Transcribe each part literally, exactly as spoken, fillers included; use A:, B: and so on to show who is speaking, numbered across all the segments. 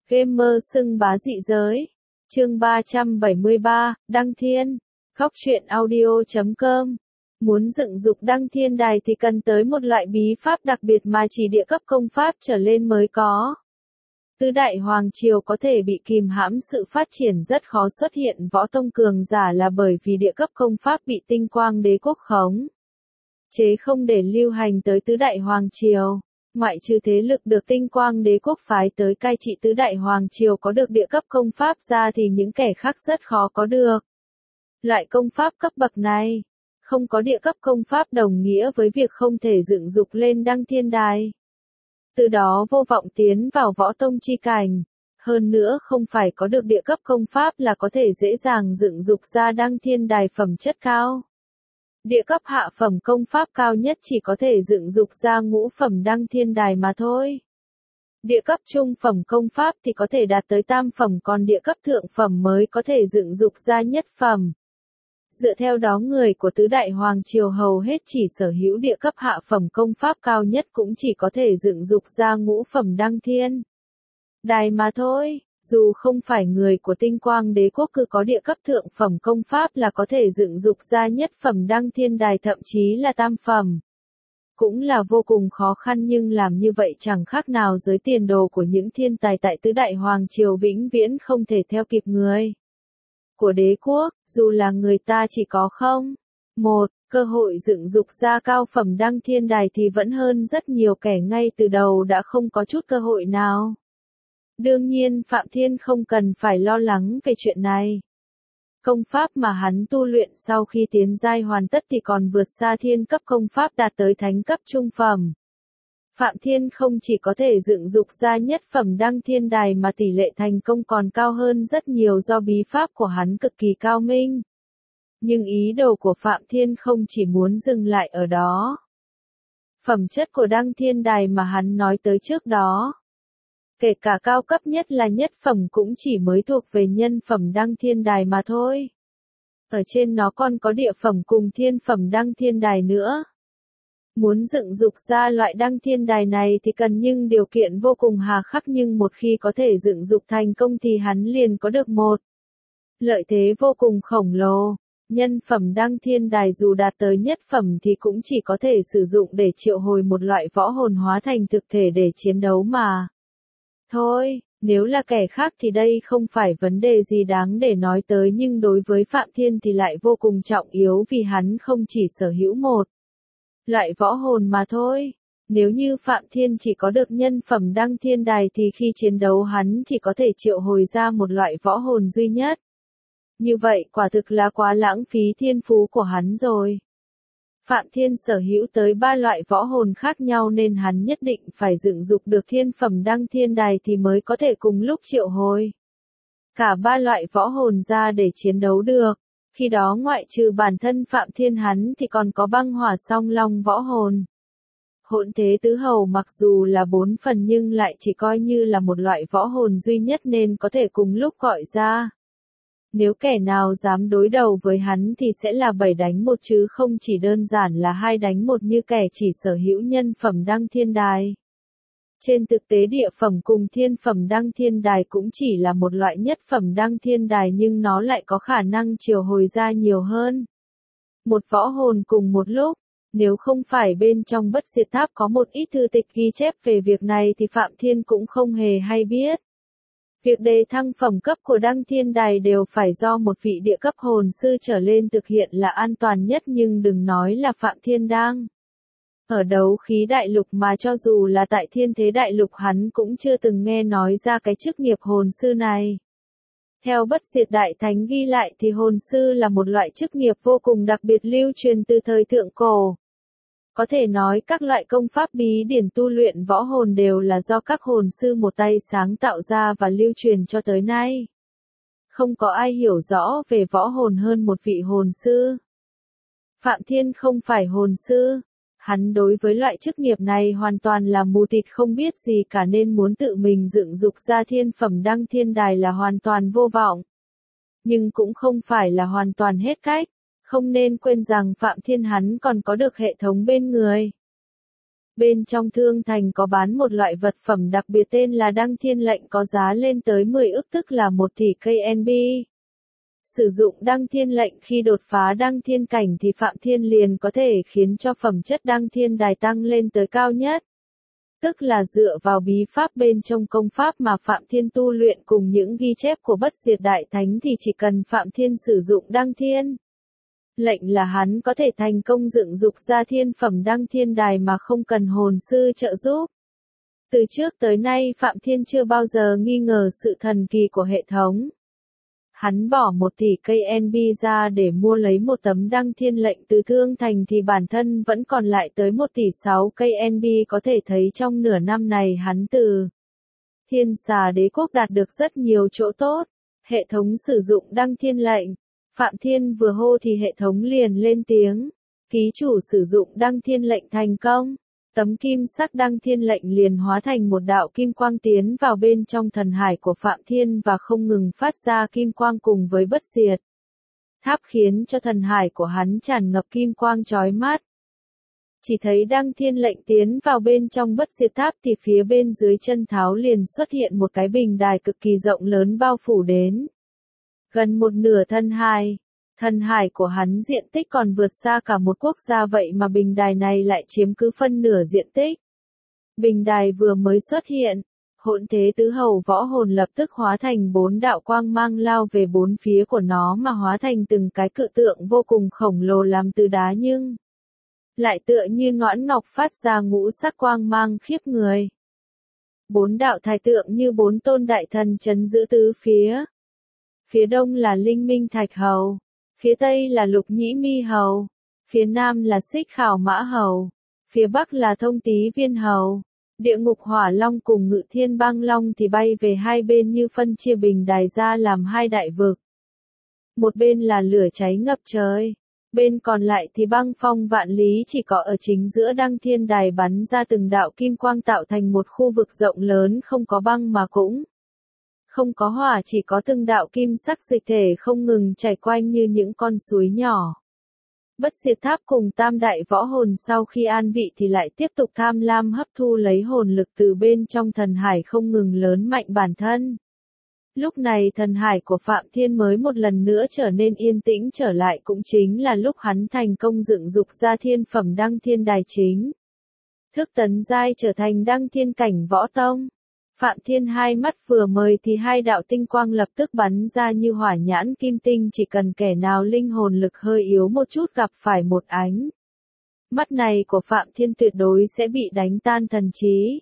A: Gamer xưng bá dị giới. Chương ba trăm bảy mươi ba, Đăng Thiên. Góc truyện audio chấm com. Muốn dựng dục Đăng Thiên Đài thì cần tới một loại bí pháp đặc biệt mà chỉ địa cấp công pháp trở lên mới có. Tứ đại hoàng triều có thể bị kìm hãm sự phát triển rất khó xuất hiện võ tông cường giả là bởi vì địa cấp công pháp bị tinh quang đế quốc khống chế không để lưu hành tới tứ đại hoàng triều. Ngoại trừ thế lực được tinh quang đế quốc phái tới cai trị tứ đại hoàng triều có được địa cấp công pháp ra thì những kẻ khác rất khó có được. Loại công pháp cấp bậc này, không có địa cấp công pháp đồng nghĩa với việc không thể dựng dục lên Đăng Thiên Đài. Từ đó vô vọng tiến vào võ tông chi cảnh. Hơn nữa không phải có được địa cấp công pháp là có thể dễ dàng dựng dục ra Đăng Thiên Đài phẩm chất cao. Địa cấp hạ phẩm công pháp cao nhất chỉ có thể dựng dục ra ngũ phẩm Đăng Thiên Đài mà thôi. Địa cấp trung phẩm công pháp thì có thể đạt tới tam phẩm, còn địa cấp thượng phẩm mới có thể dựng dục ra nhất phẩm. Dựa theo đó người của tứ đại hoàng triều hầu hết chỉ sở hữu địa cấp hạ phẩm công pháp cao nhất cũng chỉ có thể dựng dục ra ngũ phẩm Đăng Thiên Đài mà thôi. Dù không phải người của tinh quang đế quốc cứ có địa cấp thượng phẩm công pháp là có thể dựng dục ra nhất phẩm Đăng Thiên Đài, thậm chí là tam phẩm. Cũng là vô cùng khó khăn, nhưng làm như vậy chẳng khác nào giới tiền đồ của những thiên tài tại tứ đại hoàng triều vĩnh viễn không thể theo kịp người của đế quốc, dù là người ta chỉ có không. Một, cơ hội dựng dục ra cao phẩm Đăng Thiên Đài thì vẫn hơn rất nhiều kẻ ngay từ đầu đã không có chút cơ hội nào. Đương nhiên Phạm Thiên không cần phải lo lắng về chuyện này. Công pháp mà hắn tu luyện sau khi tiến giai hoàn tất thì còn vượt xa thiên cấp công pháp đạt tới thánh cấp trung phẩm. Phạm Thiên không chỉ có thể dựng dục ra nhất phẩm Đăng Thiên Đài mà tỷ lệ thành công còn cao hơn rất nhiều do bí pháp của hắn cực kỳ cao minh. Nhưng ý đồ của Phạm Thiên không chỉ muốn dừng lại ở đó. Phẩm chất của Đăng Thiên Đài mà hắn nói tới trước đó, kể cả cao cấp nhất là nhất phẩm cũng chỉ mới thuộc về nhân phẩm Đăng Thiên Đài mà thôi. Ở trên nó còn có địa phẩm cùng thiên phẩm Đăng Thiên Đài nữa. Muốn dựng dục ra loại Đăng Thiên Đài này thì cần những điều kiện vô cùng hà khắc, nhưng một khi có thể dựng dục thành công thì hắn liền có được một lợi thế vô cùng khổng lồ. Nhân phẩm Đăng Thiên Đài dù đạt tới nhất phẩm thì cũng chỉ có thể sử dụng để triệu hồi một loại võ hồn hóa thành thực thể để chiến đấu mà thôi. Nếu là kẻ khác thì đây không phải vấn đề gì đáng để nói tới, nhưng đối với Phạm Thiên thì lại vô cùng trọng yếu vì hắn không chỉ sở hữu một loại võ hồn mà thôi. Nếu như Phạm Thiên chỉ có được nhân phẩm Đăng Thiên Đài thì khi chiến đấu hắn chỉ có thể triệu hồi ra một loại võ hồn duy nhất. Như vậy quả thực là quá lãng phí thiên phú của hắn rồi. Phạm Thiên sở hữu tới ba loại võ hồn khác nhau nên hắn nhất định phải dựng dục được thiên phẩm Đăng Thiên Đài thì mới có thể cùng lúc triệu hồi cả ba loại võ hồn ra để chiến đấu được. Khi đó ngoại trừ bản thân Phạm Thiên hắn thì còn có băng hỏa song long võ hồn. Hỗn thế tứ hầu mặc dù là bốn phần nhưng lại chỉ coi như là một loại võ hồn duy nhất nên có thể cùng lúc gọi ra. Nếu kẻ nào dám đối đầu với hắn thì sẽ là bảy đánh một chứ không chỉ đơn giản là hai đánh một như kẻ chỉ sở hữu nhân phẩm Đăng Thiên Đài. Trên thực tế địa phẩm cùng thiên phẩm Đăng Thiên Đài cũng chỉ là một loại nhất phẩm Đăng Thiên Đài, nhưng nó lại có khả năng triệu hồi ra nhiều hơn một võ hồn cùng một lúc. Nếu không phải bên trong Bất Diệt Tháp có một ít thư tịch ghi chép về việc này thì Phạm Thiên cũng không hề hay biết. Việc đề thăng phẩm cấp của Đăng Thiên Đài đều phải do một vị địa cấp hồn sư trở lên thực hiện là an toàn nhất, nhưng đừng nói là Phạm Thiên đang ở đấu khí đại lục mà cho dù là tại thiên thế đại lục hắn cũng chưa từng nghe nói ra cái chức nghiệp hồn sư này. Theo Bất Diệt Đại Thánh ghi lại thì hồn sư là một loại chức nghiệp vô cùng đặc biệt lưu truyền từ thời thượng cổ. Có thể nói các loại công pháp bí điển tu luyện võ hồn đều là do các hồn sư một tay sáng tạo ra và lưu truyền cho tới nay. Không có ai hiểu rõ về võ hồn hơn một vị hồn sư. Phạm Thiên không phải hồn sư. Hắn đối với loại chức nghiệp này hoàn toàn là mù tịt không biết gì cả nên muốn tự mình dựng dục ra thiên phẩm Đăng Thiên Đài là hoàn toàn vô vọng. Nhưng cũng không phải là hoàn toàn hết cách. Không nên quên rằng Phạm Thiên hắn còn có được hệ thống bên người. Bên trong thương thành có bán một loại vật phẩm đặc biệt tên là Đăng Thiên lệnh có giá lên tới mười ức tức là một tỷ ca en bê. Sử dụng Đăng Thiên lệnh khi đột phá Đăng Thiên cảnh thì Phạm Thiên liền có thể khiến cho phẩm chất Đăng Thiên đài tăng lên tới cao nhất. Tức là dựa vào bí pháp bên trong công pháp mà Phạm Thiên tu luyện cùng những ghi chép của Bất Diệt Đại Thánh thì chỉ cần Phạm Thiên sử dụng Đăng Thiên lệnh là hắn có thể thành công dựng dục ra thiên phẩm Đăng Thiên đài mà không cần hồn sư trợ giúp. Từ trước tới nay Phạm Thiên chưa bao giờ nghi ngờ sự thần kỳ của hệ thống. Hắn bỏ một tỷ ca en bê ra để mua lấy một tấm Đăng Thiên lệnh từ thương thành thì bản thân vẫn còn lại tới một tỷ sáu ca en bê, có thể thấy trong nửa năm này hắn từ Thiên Xà Đế Quốc đạt được rất nhiều chỗ tốt. Hệ thống sử dụng Đăng Thiên lệnh. Phạm Thiên vừa hô thì hệ thống liền lên tiếng. Ký chủ sử dụng Đăng Thiên lệnh thành công. Tấm kim sắc Đăng Thiên lệnh liền hóa thành một đạo kim quang tiến vào bên trong thần hải của Phạm Thiên và không ngừng phát ra kim quang cùng với bất diệt tháp khiến cho thần hải của hắn tràn ngập kim quang chói mắt. Chỉ thấy Đăng Thiên lệnh tiến vào bên trong bất diệt tháp thì phía bên dưới chân tháo liền xuất hiện một cái bình đài cực kỳ rộng lớn bao phủ đến gần một nửa thân hải. Thần hải của hắn diện tích còn vượt xa cả một quốc gia vậy mà bình đài này lại chiếm cứ phân nửa diện tích. Bình đài vừa mới xuất hiện, Hỗn Thế Tứ Hầu Võ Hồn lập tức hóa thành bốn đạo quang mang lao về bốn phía của nó mà hóa thành từng cái cự tượng vô cùng khổng lồ làm từ đá nhưng lại tựa như nõn ngọc phát ra ngũ sắc quang mang khiếp người. Bốn đạo thái tượng như bốn tôn đại thần trấn giữ tứ phía. Phía đông là Linh Minh Thạch Hầu. Phía Tây là Lục Nhĩ Mi Hầu, phía Nam là Xích Khảo Mã Hầu, phía Bắc là Thông Tý Viên Hầu. Địa Ngục Hỏa Long cùng Ngự Thiên Băng Long thì bay về hai bên như phân chia bình đài ra làm hai đại vực. Một bên là lửa cháy ngập trời, bên còn lại thì băng phong vạn lý chỉ có ở chính giữa Đăng Thiên đài bắn ra từng đạo kim quang tạo thành một khu vực rộng lớn không có băng mà cũng không có hỏa, chỉ có từng đạo kim sắc dịch thể không ngừng chảy quanh như những con suối nhỏ. Bất diệt tháp cùng tam đại võ hồn sau khi an vị thì lại tiếp tục tham lam hấp thu lấy hồn lực từ bên trong thần hải không ngừng lớn mạnh bản thân. Lúc này thần hải của Phạm Thiên mới một lần nữa trở nên yên tĩnh trở lại, cũng chính là lúc hắn thành công dựng dục ra thiên phẩm Đăng Thiên đài chính. Thức tấn giai trở thành Đăng Thiên cảnh võ tông. Phạm Thiên hai mắt vừa mời thì hai đạo tinh quang lập tức bắn ra như hỏa nhãn kim tinh, chỉ cần kẻ nào linh hồn lực hơi yếu một chút gặp phải một ánh mắt này của Phạm Thiên tuyệt đối sẽ bị đánh tan thần trí.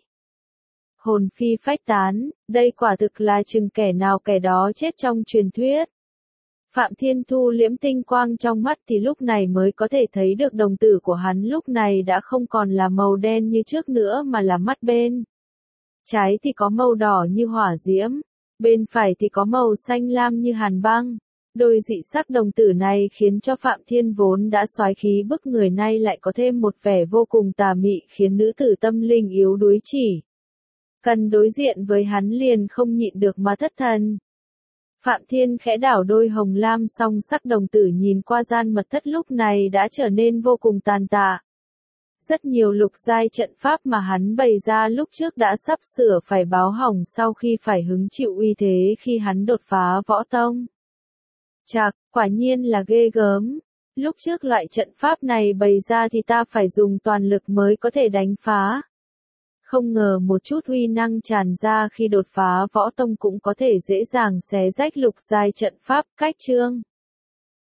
A: Hồn phi phách tán, đây quả thực là chừng kẻ nào kẻ đó chết trong truyền thuyết. Phạm Thiên thu liễm tinh quang trong mắt thì lúc này mới có thể thấy được đồng tử của hắn lúc này đã không còn là màu đen như trước nữa mà là mắt bên trái thì có màu đỏ như hỏa diễm, bên phải thì có màu xanh lam như hàn băng. Đôi dị sắc đồng tử này khiến cho Phạm Thiên vốn đã soái khí bức người nay lại có thêm một vẻ vô cùng tà mị, khiến nữ tử tâm linh yếu đuối chỉ cần đối diện với hắn liền không nhịn được mà thất thần. Phạm Thiên khẽ đảo đôi hồng lam song sắc đồng tử nhìn qua gian mật thất lúc này đã trở nên vô cùng tàn tạ. Rất nhiều lục giai trận pháp mà hắn bày ra lúc trước đã sắp sửa phải báo hỏng sau khi phải hứng chịu uy thế khi hắn đột phá võ tông. Chạc, quả nhiên là ghê gớm. Lúc trước loại trận pháp này bày ra thì ta phải dùng toàn lực mới có thể đánh phá. Không ngờ một chút uy năng tràn ra khi đột phá võ tông cũng có thể dễ dàng xé rách lục giai trận pháp. Cách chương